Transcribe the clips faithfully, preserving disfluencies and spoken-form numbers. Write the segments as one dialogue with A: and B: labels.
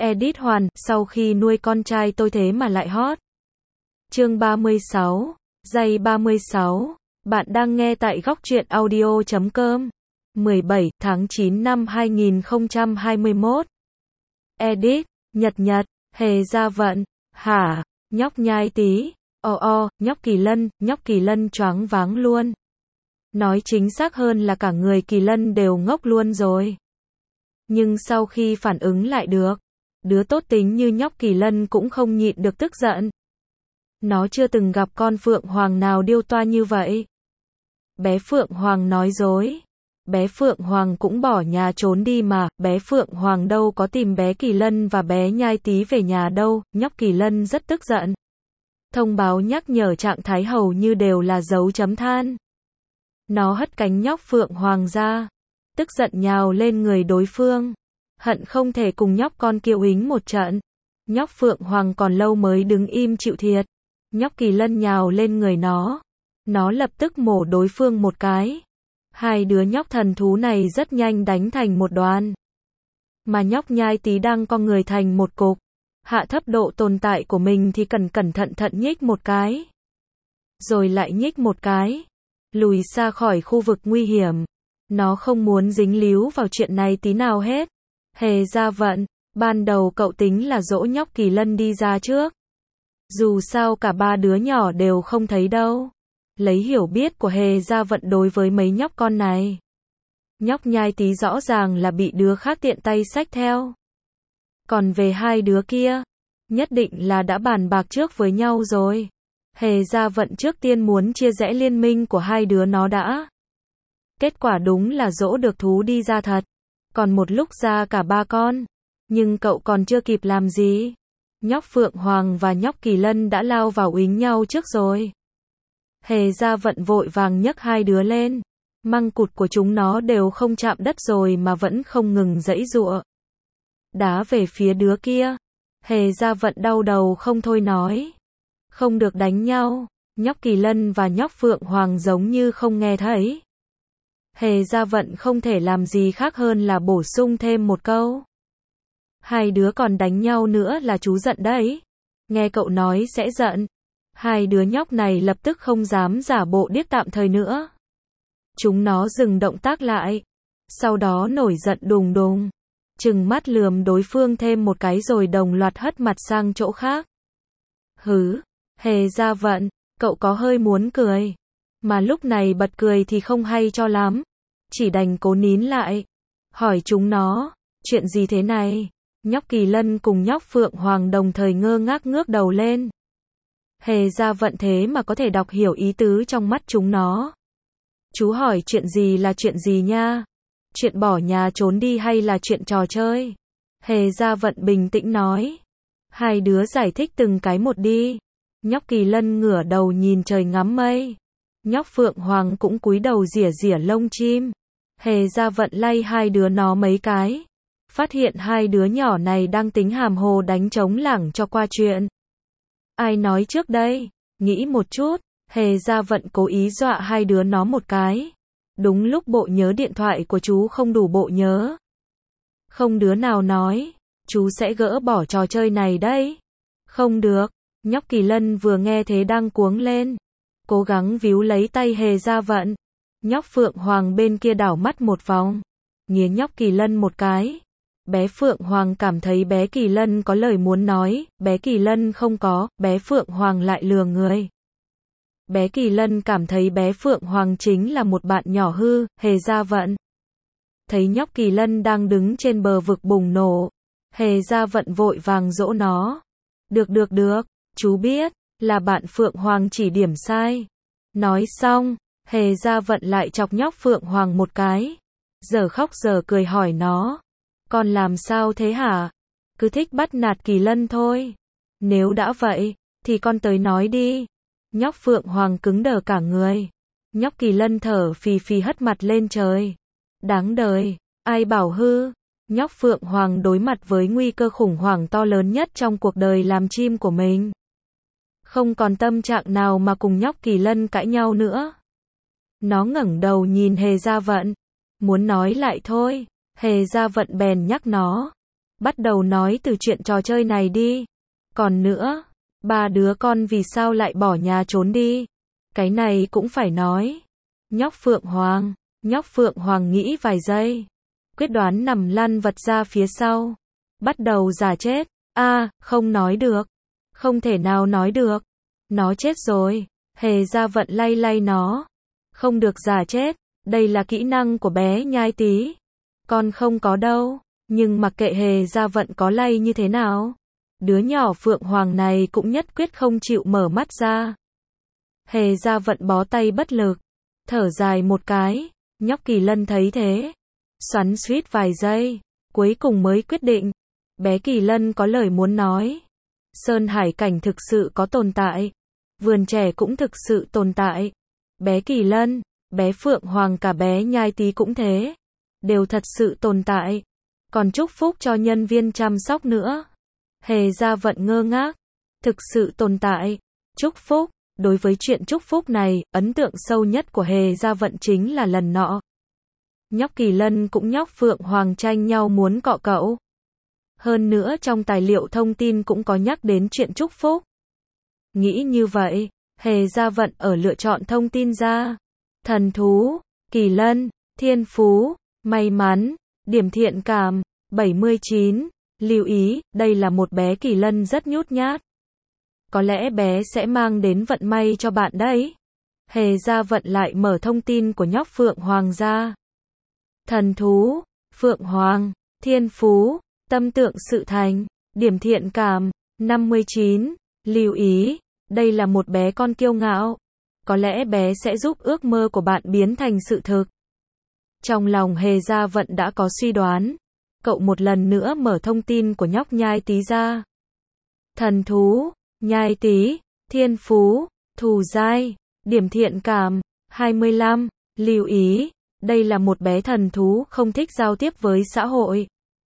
A: Edit Hoàn, sau khi nuôi con trai tôi thế mà lại hot. Chương ba mươi sáu, giây ba mươi sáu. Bạn đang nghe tại góc truyện audio chấm com. mười bảy tháng chín năm hai nghìn không trăm hai mươi mốt. Edit, Nhật Nhật, Hề Gia Vận, hả, nhóc nhai tí, o o, nhóc Kỳ Lân, nhóc Kỳ Lân choáng váng luôn. Nói chính xác hơn là cả người Kỳ Lân đều ngốc luôn rồi. Nhưng sau khi phản ứng lại được, đứa tốt tính như nhóc Kỳ Lân cũng không nhịn được tức giận. Nó chưa từng gặp con Phượng Hoàng nào điêu toa như vậy. Bé Phượng Hoàng nói dối. Bé Phượng Hoàng cũng bỏ nhà trốn đi mà, bé Phượng Hoàng đâu có tìm bé Kỳ Lân và bé Nhai Tí về nhà đâu, nhóc Kỳ Lân rất tức giận. Thông báo nhắc nhở trạng thái hầu như đều là dấu chấm than. Nó hất cánh nhóc Phượng Hoàng ra, tức giận nhào lên người đối phương, hận không thể cùng nhóc con kia uýnh một trận. Nhóc Phượng Hoàng còn lâu mới đứng im chịu thiệt. Nhóc Kỳ Lân nhào lên người nó, nó lập tức mổ đối phương một cái. Hai đứa nhóc thần thú này rất nhanh đánh thành một đoàn. Mà nhóc Nhai Tí đang co người thành một cục, hạ thấp độ tồn tại của mình thì cần cẩn thận thận nhích một cái, rồi lại nhích một cái, lùi xa khỏi khu vực nguy hiểm. Nó không muốn dính líu vào chuyện này tí nào hết. Hề Gia Vận, ban đầu cậu tính là dỗ nhóc Kỳ Lân đi ra trước. Dù sao cả ba đứa nhỏ đều không thấy đâu. Lấy hiểu biết của Hề Gia Vận đối với mấy nhóc con này, nhóc Nhai Tí rõ ràng là bị đứa khác tiện tay xách theo. Còn về hai đứa kia, nhất định là đã bàn bạc trước với nhau rồi. Hề Gia Vận trước tiên muốn chia rẽ liên minh của hai đứa nó đã. Kết quả đúng là dỗ được thú đi ra thật. Còn một lúc ra cả ba con. Nhưng cậu còn chưa kịp làm gì, nhóc Phượng Hoàng và nhóc Kỳ Lân đã lao vào uýnh nhau trước rồi. Hề Gia Vận vội vàng nhấc hai đứa lên. Măng cụt của chúng nó đều không chạm đất rồi mà vẫn không ngừng giãy giụa. Đá về phía đứa kia. Hề Gia Vận đau đầu không thôi nói. Không được đánh nhau. Nhóc Kỳ Lân và nhóc Phượng Hoàng giống như không nghe thấy. Hề Gia Vận không thể làm gì khác hơn là bổ sung thêm một câu. Hai đứa còn đánh nhau nữa là chú giận đấy. Nghe cậu nói sẽ giận. Hai đứa nhóc này lập tức không dám giả bộ điếc tạm thời nữa. Chúng nó dừng động tác lại. Sau đó nổi giận đùng đùng. Trừng mắt lườm đối phương thêm một cái rồi đồng loạt hất mặt sang chỗ khác. Hứ, Hề Gia Vận, cậu có hơi muốn cười. Mà lúc này bật cười thì không hay cho lắm. Chỉ đành cố nín lại. Hỏi chúng nó, chuyện gì thế này? Nhóc Kỳ Lân cùng nhóc Phượng Hoàng đồng thời ngơ ngác ngước đầu lên. Hề Gia Vận thế mà có thể đọc hiểu ý tứ trong mắt chúng nó. Chú hỏi chuyện gì là chuyện gì nha? Chuyện bỏ nhà trốn đi hay là chuyện trò chơi? Hề Gia Vận bình tĩnh nói. Hai đứa giải thích từng cái một đi. Nhóc Kỳ Lân ngửa đầu nhìn trời ngắm mây. Nhóc Phượng Hoàng cũng cúi đầu rỉa rỉa lông chim. Hề Gia Vận lay hai đứa nó mấy cái. Phát hiện hai đứa nhỏ này đang tính hàm hồ đánh trống lảng cho qua chuyện. Ai nói trước đây? Nghĩ một chút. Hề Gia Vận cố ý dọa hai đứa nó một cái. Đúng lúc bộ nhớ điện thoại của chú không đủ bộ nhớ. Không đứa nào nói, chú sẽ gỡ bỏ trò chơi này đấy. Không được. Nhóc Kỳ Lân vừa nghe thế đang cuống lên. Cố gắng víu lấy tay Hề Gia Vận. Nhóc Phượng Hoàng bên kia đảo mắt một vòng. Nghiến nhóc Kỳ Lân một cái. Bé Phượng Hoàng cảm thấy bé Kỳ Lân có lời muốn nói. Bé Kỳ Lân không có. Bé Phượng Hoàng lại lừa người. Bé Kỳ Lân cảm thấy bé Phượng Hoàng chính là một bạn nhỏ hư. Hề Gia Vận thấy nhóc Kỳ Lân đang đứng trên bờ vực bùng nổ. Hề Gia Vận vội vàng dỗ nó. Được được được, chú biết là bạn Phượng Hoàng chỉ điểm sai. Nói xong, Hề Gia Vận lại chọc nhóc Phượng Hoàng một cái. Giờ khóc giờ cười hỏi nó. Con làm sao thế hả? Cứ thích bắt nạt Kỳ Lân thôi. Nếu đã vậy, thì con tới nói đi. Nhóc Phượng Hoàng cứng đờ cả người. Nhóc Kỳ Lân thở phì phì hất mặt lên trời. Đáng đời, ai bảo hư. Nhóc Phượng Hoàng đối mặt với nguy cơ khủng hoảng to lớn nhất trong cuộc đời làm chim của mình. Không còn tâm trạng nào mà cùng nhóc Kỳ Lân cãi nhau nữa. Nó ngẩng đầu nhìn Hề Gia Vận. Muốn nói lại thôi. Hề Gia Vận bèn nhắc nó. Bắt đầu nói từ chuyện trò chơi này đi. Còn nữa, ba đứa con vì sao lại bỏ nhà trốn đi? Cái này cũng phải nói. Nhóc Phượng Hoàng, nhóc Phượng Hoàng nghĩ vài giây. Quyết đoán nằm lăn vật ra phía sau. Bắt đầu giả chết. A, không nói được. Không thể nào nói được. Nó chết rồi. Hề Gia Vận lay lay nó. Không được giả chết. Đây là kỹ năng của bé Nhai Tí. Con không có đâu. Nhưng mặc kệ Hề Gia Vận có lay như thế nào. Đứa nhỏ Phượng Hoàng này cũng nhất quyết không chịu mở mắt ra. Hề Gia Vận bó tay bất lực. Thở dài một cái. Nhóc Kỳ Lân thấy thế. Xoắn xuýt vài giây. Cuối cùng mới quyết định. Bé Kỳ Lân có lời muốn nói. Sơn hải cảnh thực sự có tồn tại. Vườn trẻ cũng thực sự tồn tại. Bé Kỳ Lân, bé Phượng Hoàng cả bé Nhai Tí cũng thế. Đều thật sự tồn tại. Còn chúc phúc cho nhân viên chăm sóc nữa. Hề Gia Vận ngơ ngác. Thực sự tồn tại. Chúc phúc. Đối với chuyện chúc phúc này, ấn tượng sâu nhất của Hề Gia Vận chính là lần nọ. Nhóc Kỳ Lân cũng nhóc Phượng Hoàng tranh nhau muốn cọ cậu. Hơn nữa trong tài liệu thông tin cũng có nhắc đến chuyện chúc phúc. Nghĩ như vậy, Hề Gia Vận ở lựa chọn thông tin ra. Thần thú, Kỳ Lân, thiên phú, may mắn, điểm thiện cảm, bảy mươi chín. Lưu ý, đây là một bé Kỳ Lân rất nhút nhát. Có lẽ bé sẽ mang đến vận may cho bạn đấy. Hề Gia Vận lại mở thông tin của nhóc Phượng Hoàng ra. Thần thú, Phượng Hoàng, thiên phú, tâm tượng sự thành, điểm thiện cảm, năm mươi chín. Lưu ý, đây là một bé con kiêu ngạo. Có lẽ bé sẽ giúp ước mơ của bạn biến thành sự thực. Trong lòng Hề Gia Vận đã có suy đoán. Cậu một lần nữa mở thông tin của nhóc Nhai Tí ra. Thần thú, Nhai Tí, thiên phú, thù dai, điểm thiện cảm, hai mươi lăm. Lưu ý, đây là một bé thần thú không thích giao tiếp với xã hội.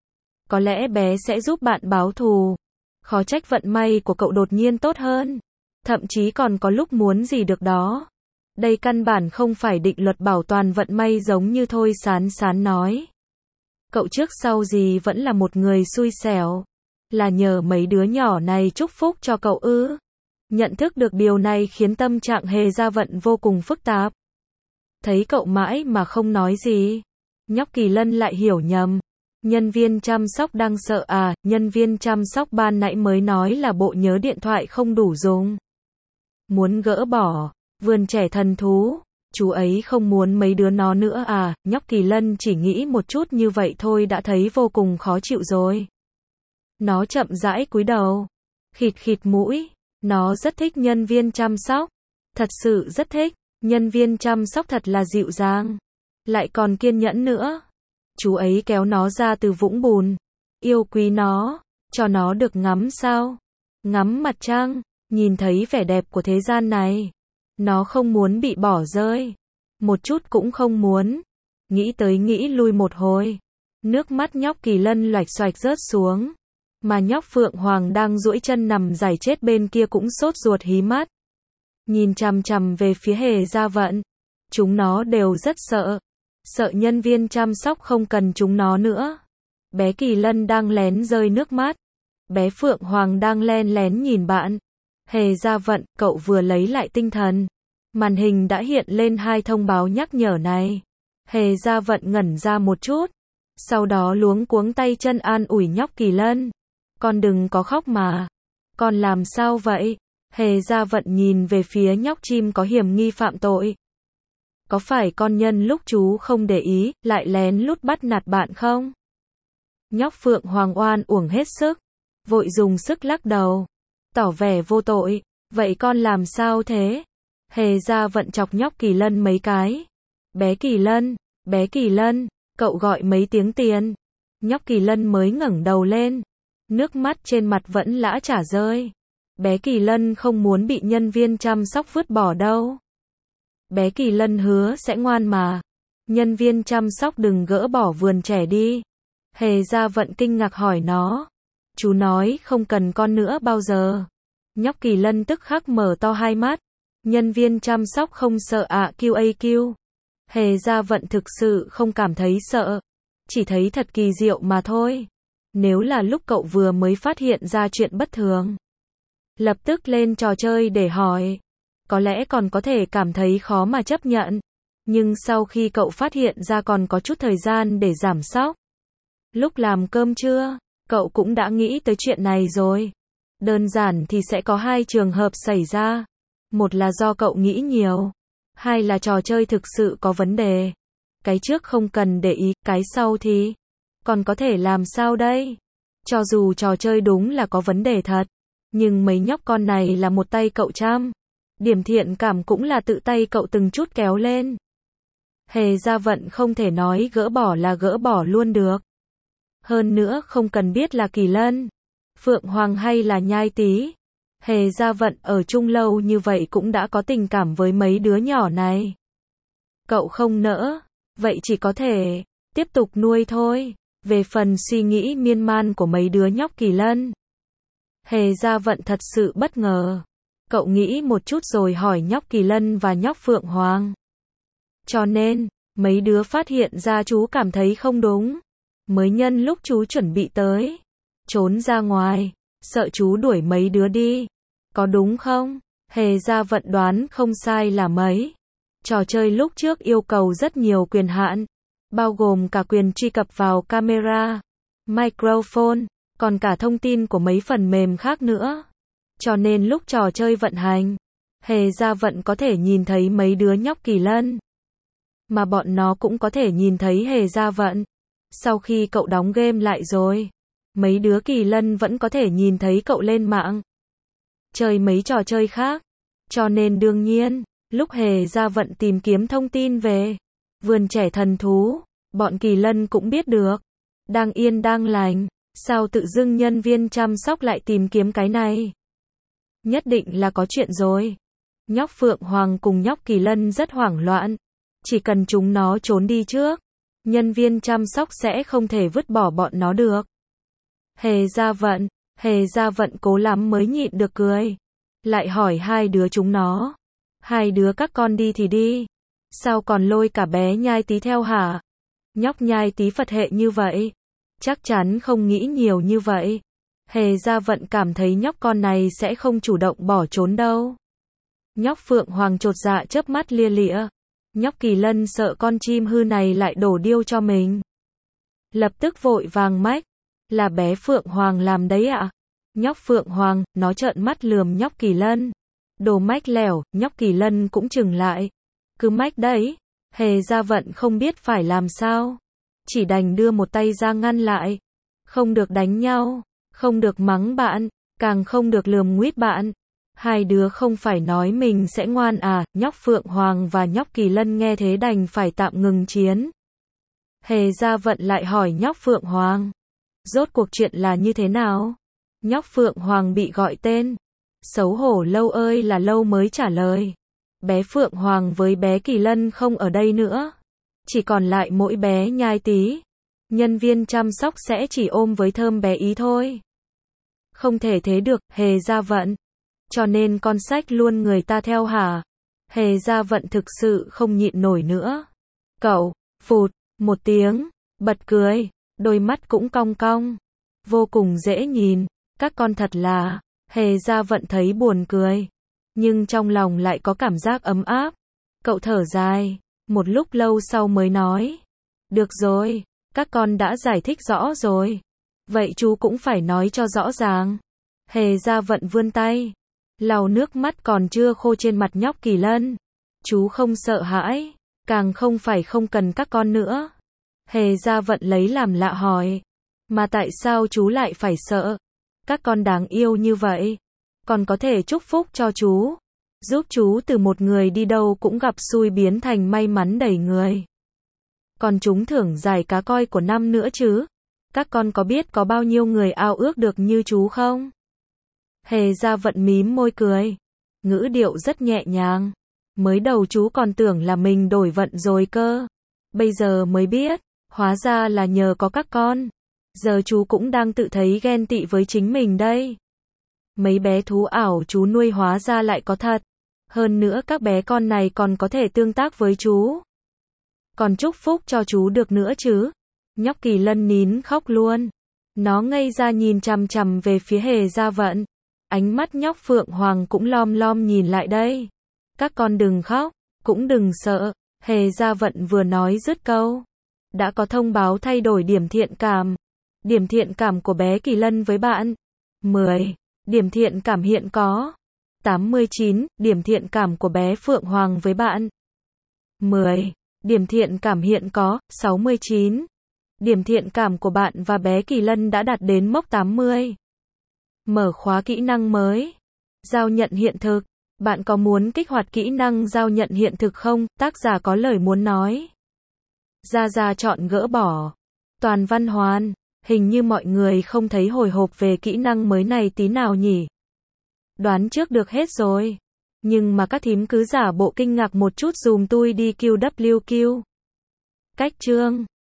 A: Có lẽ bé sẽ giúp bạn báo thù. Khó trách vận may của cậu đột nhiên tốt hơn. Thậm chí còn có lúc muốn gì được đó. Đây căn bản không phải định luật bảo toàn vận may giống như Thôi Sán Sán nói. Cậu trước sau gì vẫn là một người xui xẻo. Là nhờ mấy đứa nhỏ này chúc phúc cho cậu ư? Nhận thức được điều này khiến tâm trạng Hề Gia Vận vô cùng phức tạp. Thấy cậu mãi mà không nói gì. Nhóc Kỳ Lân lại hiểu nhầm. Nhân viên chăm sóc đang sợ à, nhân viên chăm sóc ban nãy mới nói là bộ nhớ điện thoại không đủ dùng. Muốn gỡ bỏ, vườn trẻ thần thú, chú ấy không muốn mấy đứa nó nữa à, nhóc Kỳ Lân chỉ nghĩ một chút như vậy thôi đã thấy vô cùng khó chịu rồi. Nó chậm rãi cúi đầu, khịt khịt mũi, nó rất thích nhân viên chăm sóc, thật sự rất thích, nhân viên chăm sóc thật là dịu dàng, lại còn kiên nhẫn nữa. Chú ấy kéo nó ra từ vũng bùn, yêu quý nó, cho nó được ngắm sao, ngắm mặt trăng, nhìn thấy vẻ đẹp của thế gian này. Nó không muốn bị bỏ rơi, một chút cũng không muốn. Nghĩ tới nghĩ lui một hồi, nước mắt nhóc Kỳ Lân loạch xoạch rớt xuống. Mà nhóc Phượng Hoàng đang duỗi chân nằm giải chết bên kia cũng sốt ruột hí mắt. Nhìn chằm chằm về phía Hề Gia Vận. Chúng nó đều rất sợ. Sợ nhân viên chăm sóc không cần chúng nó nữa. Bé Kỳ Lân đang lén rơi nước mắt. Bé Phượng Hoàng đang len lén nhìn bạn. Hề Gia Vận, cậu vừa lấy lại tinh thần. Màn hình đã hiện lên hai thông báo nhắc nhở này. Hề Gia Vận ngẩn ra một chút. Sau đó luống cuống tay chân an ủi nhóc Kỳ Lân. Con đừng có khóc mà. Con làm sao vậy? Hề Gia Vận nhìn về phía nhóc chim có hiểm nghi phạm tội. Có phải con nhân lúc chú không để ý, lại lén lút bắt nạt bạn không? Nhóc Phượng Hoàng oan uổng hết sức. Vội dùng sức lắc đầu. Tỏ vẻ vô tội. Vậy con làm sao thế? Hề Gia Vận chọc nhóc Kỳ Lân mấy cái. Bé Kỳ Lân, bé Kỳ Lân, cậu gọi mấy tiếng tiền. Nhóc Kỳ Lân mới ngẩng đầu lên. Nước mắt trên mặt vẫn lã chả rơi. Bé Kỳ Lân không muốn bị nhân viên chăm sóc vứt bỏ đâu. Bé Kỳ Lân hứa sẽ ngoan mà. Nhân viên chăm sóc đừng gỡ bỏ vườn trẻ đi. Hề Gia Vận kinh ngạc hỏi nó. Chú nói không cần con nữa bao giờ. Nhóc Kỳ Lân tức khắc mở to hai mắt. Nhân viên chăm sóc không sợ ạ quy a quy. Hề Gia Vận thực sự không cảm thấy sợ. Chỉ thấy thật kỳ diệu mà thôi. Nếu là lúc cậu vừa mới phát hiện ra chuyện bất thường, lập tức lên trò chơi để hỏi, có lẽ còn có thể cảm thấy khó mà chấp nhận. Nhưng sau khi cậu phát hiện ra còn có chút thời gian để giảm sóc, lúc làm cơm trưa, cậu cũng đã nghĩ tới chuyện này rồi. Đơn giản thì sẽ có hai trường hợp xảy ra. Một là do cậu nghĩ nhiều, hai là trò chơi thực sự có vấn đề. Cái trước không cần để ý, cái sau thì còn có thể làm sao đây? Cho dù trò chơi đúng là có vấn đề thật, nhưng mấy nhóc con này là một tay cậu chăm. Điểm thiện cảm cũng là tự tay cậu từng chút kéo lên. Hề Gia Vận không thể nói gỡ bỏ là gỡ bỏ luôn được. Hơn nữa không cần biết là Kỳ Lân, Phượng Hoàng hay là Nhai Tý. Hề Gia Vận ở chung lâu như vậy cũng đã có tình cảm với mấy đứa nhỏ này. Cậu không nỡ, vậy chỉ có thể tiếp tục nuôi thôi. Về phần suy nghĩ miên man của mấy đứa nhóc Kỳ Lân, Hề Gia Vận thật sự bất ngờ. Cậu nghĩ một chút rồi hỏi nhóc Kỳ Lân và nhóc Phượng Hoàng. Cho nên, mấy đứa phát hiện ra chú cảm thấy không đúng, mới nhân lúc chú chuẩn bị tới, trốn ra ngoài, sợ chú đuổi mấy đứa đi. Có đúng không? Hề Gia Vận đoán không sai là mấy. Trò chơi lúc trước yêu cầu rất nhiều quyền hạn, bao gồm cả quyền truy cập vào camera, microphone, còn cả thông tin của mấy phần mềm khác nữa. Cho nên lúc trò chơi vận hành, Hề Gia Vận có thể nhìn thấy mấy đứa nhóc Kỳ Lân, mà bọn nó cũng có thể nhìn thấy Hề Gia Vận. Sau khi cậu đóng game lại rồi, mấy đứa Kỳ Lân vẫn có thể nhìn thấy cậu lên mạng, chơi mấy trò chơi khác. Cho nên đương nhiên, lúc Hề Gia Vận tìm kiếm thông tin về vườn trẻ thần thú, bọn Kỳ Lân cũng biết được. Đang yên đang lành, sao tự dưng nhân viên chăm sóc lại tìm kiếm cái này? Nhất định là có chuyện rồi. Nhóc Phượng Hoàng cùng nhóc Kỳ Lân rất hoảng loạn. Chỉ cần chúng nó trốn đi trước, nhân viên chăm sóc sẽ không thể vứt bỏ bọn nó được. Hề Gia Vận, Hề Gia Vận cố lắm mới nhịn được cười. Lại hỏi hai đứa chúng nó. Hai đứa các con đi thì đi, sao còn lôi cả bé Nhai Tý theo hả? Nhóc Nhai Tý Phật hệ như vậy, chắc chắn không nghĩ nhiều như vậy. Hề Gia Vận cảm thấy nhóc con này sẽ không chủ động bỏ trốn đâu. Nhóc Phượng Hoàng chột dạ chớp mắt lia lịa. Nhóc Kỳ Lân sợ con chim hư này lại đổ điêu cho mình, lập tức vội vàng mách, là bé Phượng Hoàng làm đấy ạ. À? Nhóc Phượng Hoàng, nó trợn mắt lườm nhóc Kỳ Lân. Đồ mách lẻo, nhóc Kỳ Lân cũng chừng lại. Cứ mách đấy. Hề Gia Vận không biết phải làm sao, chỉ đành đưa một tay ra ngăn lại. Không được đánh nhau, không được mắng bạn, càng không được lườm nguýt bạn. Hai đứa không phải nói mình sẽ ngoan à? Nhóc Phượng Hoàng và nhóc Kỳ Lân nghe thế đành phải tạm ngừng chiến. Hề Gia Vận lại hỏi nhóc Phượng Hoàng, rốt cuộc chuyện là như thế nào? Nhóc Phượng Hoàng bị gọi tên, xấu hổ lâu ơi là lâu mới trả lời. Bé Phượng Hoàng với bé Kỳ Lân không ở đây nữa, chỉ còn lại mỗi bé Nhai Tý. Nhân viên chăm sóc sẽ chỉ ôm với thơm bé ý thôi. Không thể thế được, Hề Gia Vận. Cho nên con sách luôn người ta theo hả? Hề Gia Vận thực sự không nhịn nổi nữa. Cậu, phụt, một tiếng, bật cười, đôi mắt cũng cong cong. Vô cùng dễ nhìn, các con thật là, Hề Gia Vận thấy buồn cười. Nhưng trong lòng lại có cảm giác ấm áp. Cậu thở dài, một lúc lâu sau mới nói. Được rồi, các con đã giải thích rõ rồi. Vậy chú cũng phải nói cho rõ ràng. Hề Gia Vận vươn tay, lau nước mắt còn chưa khô trên mặt nhóc Kỳ Lân. Chú không sợ hãi, càng không phải không cần các con nữa. Hề Gia Vận lấy làm lạ hỏi. Mà tại sao chú lại phải sợ? Các con đáng yêu như vậy, còn có thể chúc phúc cho chú, giúp chú từ một người đi đâu cũng gặp xui biến thành may mắn đầy người. Còn trúng thưởng giải cá coi của năm nữa chứ. Các con có biết có bao nhiêu người ao ước được như chú không? Hề Gia Vận mím môi cười, ngữ điệu rất nhẹ nhàng. Mới đầu chú còn tưởng là mình đổi vận rồi cơ. Bây giờ mới biết, hóa ra là nhờ có các con. Giờ chú cũng đang tự thấy ghen tị với chính mình đây. Mấy bé thú ảo chú nuôi hóa ra lại có thật. Hơn nữa các bé con này còn có thể tương tác với chú. Còn chúc phúc cho chú được nữa chứ. Nhóc Kỳ Lân nín khóc luôn. Nó ngây ra nhìn chằm chằm về phía Hề Gia Vận. Ánh mắt nhóc Phượng Hoàng cũng lom lom nhìn lại đây. Các con đừng khóc, cũng đừng sợ. Hề Gia Vận vừa nói dứt câu. Đã có thông báo thay đổi điểm thiện cảm. Điểm thiện cảm của bé Kỳ Lân với bạn. mười. Điểm thiện cảm hiện có. tám mươi chín. Điểm thiện cảm của bé Phượng Hoàng với bạn. mười. Điểm thiện cảm hiện có. sáu mươi chín. Điểm thiện cảm của bạn và bé Kỳ Lân đã đạt đến mốc tám mươi. Mở khóa kỹ năng mới. Giao nhận hiện thực. Bạn có muốn kích hoạt kỹ năng giao nhận hiện thực không? Tác giả có lời muốn nói. Gia Gia chọn gỡ bỏ. Toàn Văn Hoàn. Hình như mọi người không thấy hồi hộp về kỹ năng mới này tí nào nhỉ? Đoán trước được hết rồi. Nhưng mà các thím cứ giả bộ kinh ngạc một chút dùm tui đi Q W Q. Cách chương.